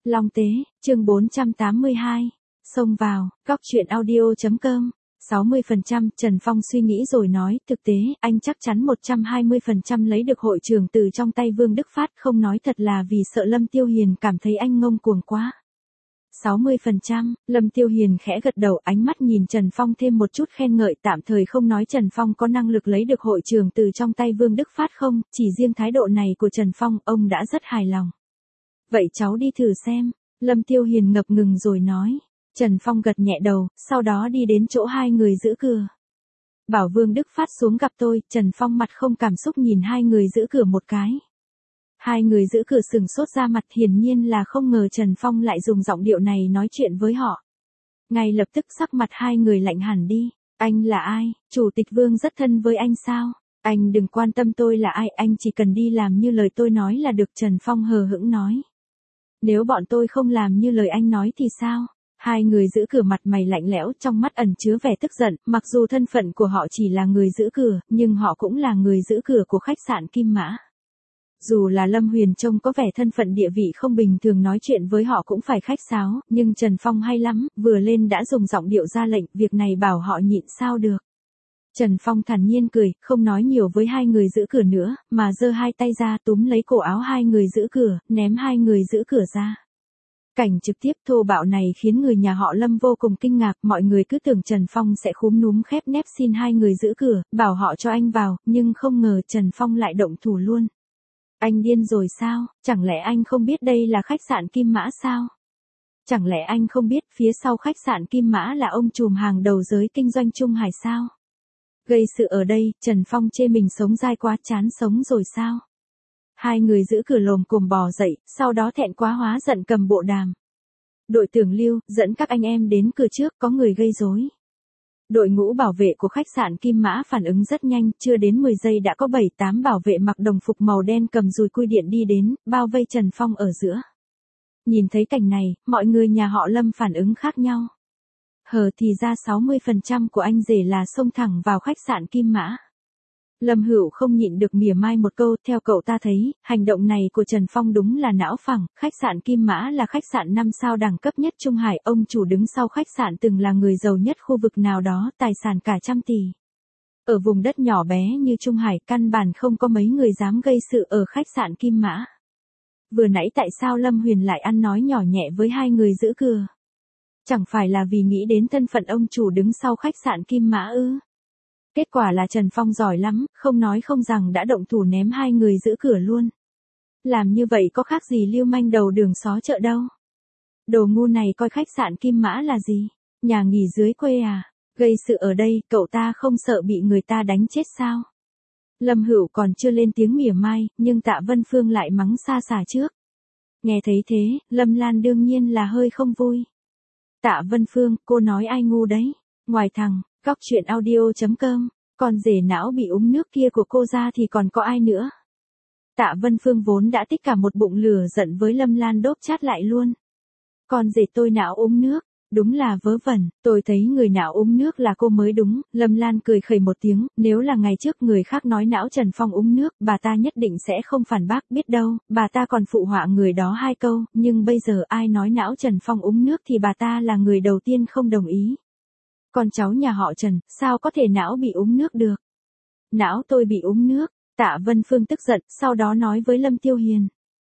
Long Tế, chương 482. Xông vào, góc chuyện audio.com. 60% Trần Phong suy nghĩ rồi nói, thực tế, anh chắc chắn 120% lấy được hội trưởng từ trong tay Vương Đức Phát, không nói thật là vì sợ Lâm Tiêu Hiền cảm thấy anh ngông cuồng quá. 60%, Lâm Tiêu Hiền khẽ gật đầu, ánh mắt nhìn Trần Phong thêm một chút khen ngợi, tạm thời không nói Trần Phong có năng lực lấy được hội trưởng từ trong tay Vương Đức Phát không, chỉ riêng thái độ này của Trần Phong, ông đã rất hài lòng. Vậy cháu đi thử xem, Lâm Tiêu Hiền ngập ngừng rồi nói. Trần Phong gật nhẹ đầu, sau đó đi đến chỗ hai người giữ cửa. Bảo Vương Đức Phát xuống gặp tôi, Trần Phong mặt không cảm xúc nhìn hai người giữ cửa một cái. Hai người giữ cửa sừng sốt ra mặt, hiển nhiên là không ngờ Trần Phong lại dùng giọng điệu này nói chuyện với họ. Ngay lập tức sắc mặt hai người lạnh hẳn đi. Anh là ai? Chủ tịch Vương rất thân với anh sao? Anh đừng quan tâm tôi là ai, anh chỉ cần đi làm như lời tôi nói là được, Trần Phong hờ hững nói. Nếu bọn tôi không làm như lời anh nói thì sao? Hai người giữ cửa mặt mày lạnh lẽo, trong mắt ẩn chứa vẻ tức giận, mặc dù thân phận của họ chỉ là người giữ cửa, nhưng họ cũng là người giữ cửa của khách sạn Kim Mã. Dù là Lâm Huyền trông có vẻ thân phận địa vị không bình thường, nói chuyện với họ cũng phải khách sáo, nhưng Trần Phong hay lắm, vừa lên đã dùng giọng điệu ra lệnh, việc này bảo họ nhịn sao được. Trần Phong thản nhiên cười, không nói nhiều với hai người giữ cửa nữa, mà giơ hai tay ra túm lấy cổ áo hai người giữ cửa, ném hai người giữ cửa ra. Cảnh trực tiếp thô bạo này khiến người nhà họ Lâm vô cùng kinh ngạc, mọi người cứ tưởng Trần Phong sẽ khúm núm khép nép xin hai người giữ cửa, bảo họ cho anh vào, nhưng không ngờ Trần Phong lại động thủ luôn. Anh điên rồi sao? Chẳng lẽ anh không biết đây là khách sạn Kim Mã sao? Chẳng lẽ anh không biết phía sau khách sạn Kim Mã là ông trùm hàng đầu giới kinh doanh Trung Hải sao? Gây sự ở đây, Trần Phong chê mình sống dai quá, chán sống rồi sao? Hai người giữ cửa lồm cồm bò dậy, sau đó thẹn quá hóa giận cầm bộ đàm. Đội trưởng Lưu, dẫn các anh em đến cửa trước, có người gây rối. Đội ngũ bảo vệ của khách sạn Kim Mã phản ứng rất nhanh, chưa đến 10 giây đã có 7-8 bảo vệ mặc đồng phục màu đen cầm dùi cui điện đi đến, bao vây Trần Phong ở giữa. Nhìn thấy cảnh này, mọi người nhà họ Lâm phản ứng khác nhau. Thì ra 60% của anh rể là xông thẳng vào khách sạn Kim Mã. Lâm Hữu không nhịn được mỉa mai một câu, theo cậu ta thấy, hành động này của Trần Phong đúng là não phẳng, khách sạn Kim Mã là khách sạn 5 sao đẳng cấp nhất Trung Hải, ông chủ đứng sau khách sạn từng là người giàu nhất khu vực nào đó, tài sản cả trăm tỷ. Ở vùng đất nhỏ bé như Trung Hải, căn bản không có mấy người dám gây sự ở khách sạn Kim Mã. Vừa nãy tại sao Lâm Huyền lại ăn nói nhỏ nhẹ với hai người giữ cửa? Chẳng phải là vì nghĩ đến thân phận ông chủ đứng sau khách sạn Kim Mã ư? Kết quả là Trần Phong giỏi lắm, không nói không rằng đã động thủ ném hai người giữ cửa luôn. Làm như vậy có khác gì lưu manh đầu đường xó chợ đâu. Đồ ngu này coi khách sạn Kim Mã là gì? Nhà nghỉ dưới quê à? Gây sự ở đây, cậu ta không sợ bị người ta đánh chết sao? Lâm Hữu còn chưa lên tiếng mỉa mai, nhưng Tạ Vân Phương lại mắng xa xả trước. Nghe thấy thế, Lâm Lan đương nhiên là hơi không vui. Tạ Vân Phương, cô nói ai ngu đấy? Ngoài thằng góc chuyện audio.com, còn rể não bị uống nước kia của cô ra thì còn có ai nữa? Tạ Vân Phương vốn đã tích cả một bụng lửa giận với Lâm Lan đốp chát lại luôn. Còn rể tôi não uống nước, đúng là vớ vẩn, tôi thấy người não uống nước là cô mới đúng. Lâm Lan cười khẩy một tiếng, nếu là ngày trước người khác nói não Trần Phong uống nước, bà ta nhất định sẽ không phản bác, biết đâu, bà ta còn phụ họa người đó hai câu, nhưng bây giờ ai nói não Trần Phong uống nước thì bà ta là người đầu tiên không đồng ý. Con cháu nhà họ Trần, sao có thể não bị uống nước được? Não tôi bị uống nước, Tạ Vân Phương tức giận, sau đó nói với Lâm Tiêu Hiền.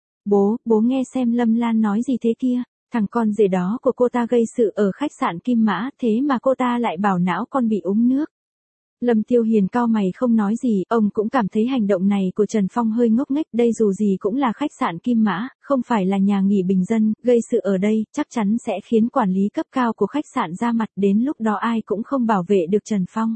Bố nghe xem Lâm Lan nói gì thế kia, thằng con rể đó của cô ta gây sự ở khách sạn Kim Mã, thế mà cô ta lại bảo não con bị uống nước. Lâm Tiêu Hiền cau mày không nói gì, ông cũng cảm thấy hành động này của Trần Phong hơi ngốc nghếch, đây dù gì cũng là khách sạn Kim Mã, không phải là nhà nghỉ bình dân, gây sự ở đây, chắc chắn sẽ khiến quản lý cấp cao của khách sạn ra mặt, đến lúc đó ai cũng không bảo vệ được Trần Phong.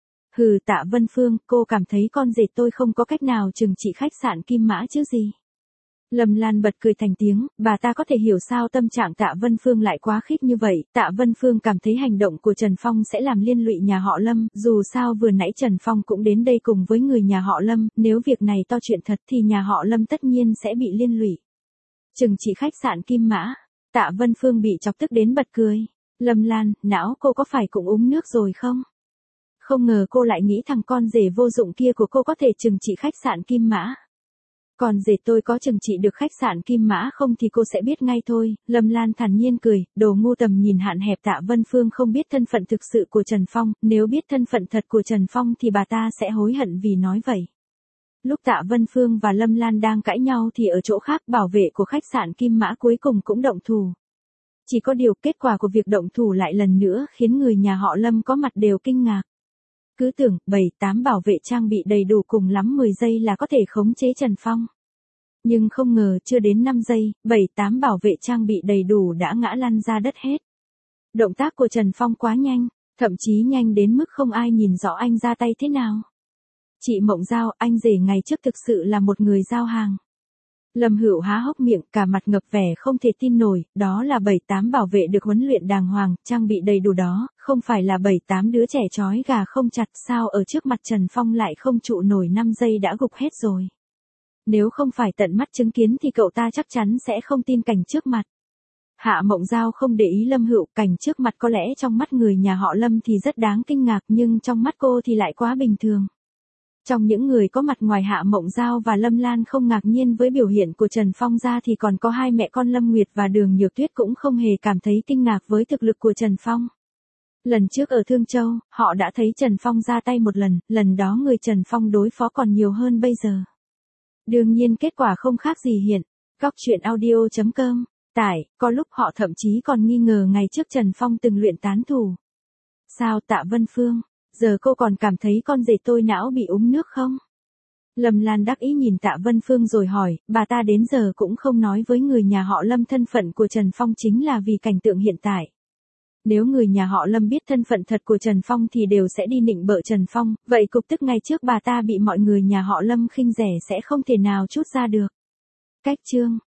Tạ Vân Phương, cô cảm thấy con rể tôi không có cách nào trừng trị khách sạn Kim Mã chứ gì? Lâm Lan bật cười thành tiếng, bà ta có thể hiểu sao tâm trạng Tạ Vân Phương lại quá khích như vậy. Tạ Vân Phương cảm thấy hành động của Trần Phong sẽ làm liên lụy nhà họ Lâm, dù sao vừa nãy Trần Phong cũng đến đây cùng với người nhà họ Lâm, nếu việc này to chuyện thật thì nhà họ Lâm tất nhiên sẽ bị liên lụy. Trừng trị khách sạn Kim Mã, Tạ Vân Phương bị chọc tức đến bật cười. Lâm Lan, não cô có phải cũng uống nước rồi không? Không ngờ cô lại nghĩ thằng con rể vô dụng kia của cô có thể trừng trị khách sạn Kim Mã. Còn dệt tôi có chừng trị được khách sạn Kim Mã không thì cô sẽ biết ngay thôi, Lâm Lan thản nhiên cười, đồ ngu tầm nhìn hạn hẹp. Tạ Vân Phương không biết thân phận thực sự của Trần Phong, nếu biết thân phận thật của Trần Phong thì bà ta sẽ hối hận vì nói vậy. Lúc Tạ Vân Phương và Lâm Lan đang cãi nhau thì ở chỗ khác bảo vệ của khách sạn Kim Mã cuối cùng cũng động thủ. Chỉ có điều kết quả của việc động thủ lại lần nữa khiến người nhà họ Lâm có mặt đều kinh ngạc. Cứ tưởng 7-8 bảo vệ trang bị đầy đủ cùng lắm 10 giây là có thể khống chế Trần Phong. Nhưng không ngờ chưa đến 5 giây, 7-8 bảo vệ trang bị đầy đủ đã ngã lăn ra đất hết. Động tác của Trần Phong quá nhanh, thậm chí nhanh đến mức không ai nhìn rõ anh ra tay thế nào. Chị Mộng Giao, anh rể ngày trước thực sự là một người giao hàng. Lâm Hữu há hốc miệng, cả mặt ngập vẻ không thể tin nổi, đó là 7-8 bảo vệ được huấn luyện đàng hoàng, trang bị đầy đủ đó, không phải là 7-8 đứa trẻ trói gà không chặt, sao ở trước mặt Trần Phong lại không trụ nổi 5 giây đã gục hết rồi. Nếu không phải tận mắt chứng kiến thì cậu ta chắc chắn sẽ không tin cảnh trước mặt. Hạ Mộng Giao không để ý Lâm Hữu, cảnh trước mặt có lẽ trong mắt người nhà họ Lâm thì rất đáng kinh ngạc nhưng trong mắt cô thì lại quá bình thường. Trong những người có mặt ngoài Hạ Mộng Giao và Lâm Lan không ngạc nhiên với biểu hiện của Trần Phong ra thì còn có hai mẹ con Lâm Nguyệt và Đường Nhược Tuyết cũng không hề cảm thấy kinh ngạc với thực lực của Trần Phong. Lần trước ở Thương Châu, họ đã thấy Trần Phong ra tay một lần đó người Trần Phong đối phó còn nhiều hơn bây giờ. Đương nhiên kết quả không khác gì hiện. Góc truyện audio.com. Tải, có lúc họ thậm chí còn nghi ngờ ngày trước Trần Phong từng luyện tán thủ. Sao Tạ Vân Phương? Giờ cô còn cảm thấy con rể tôi não bị úng nước không? Lâm Lan đắc ý nhìn Tạ Vân Phương rồi hỏi, bà ta đến giờ cũng không nói với người nhà họ Lâm thân phận của Trần Phong chính là vì cảnh tượng hiện tại. Nếu người nhà họ Lâm biết thân phận thật của Trần Phong thì đều sẽ đi nịnh bợ Trần Phong, vậy cục tức ngày trước bà ta bị mọi người nhà họ Lâm khinh rẻ sẽ không thể nào trút ra được. Cách chương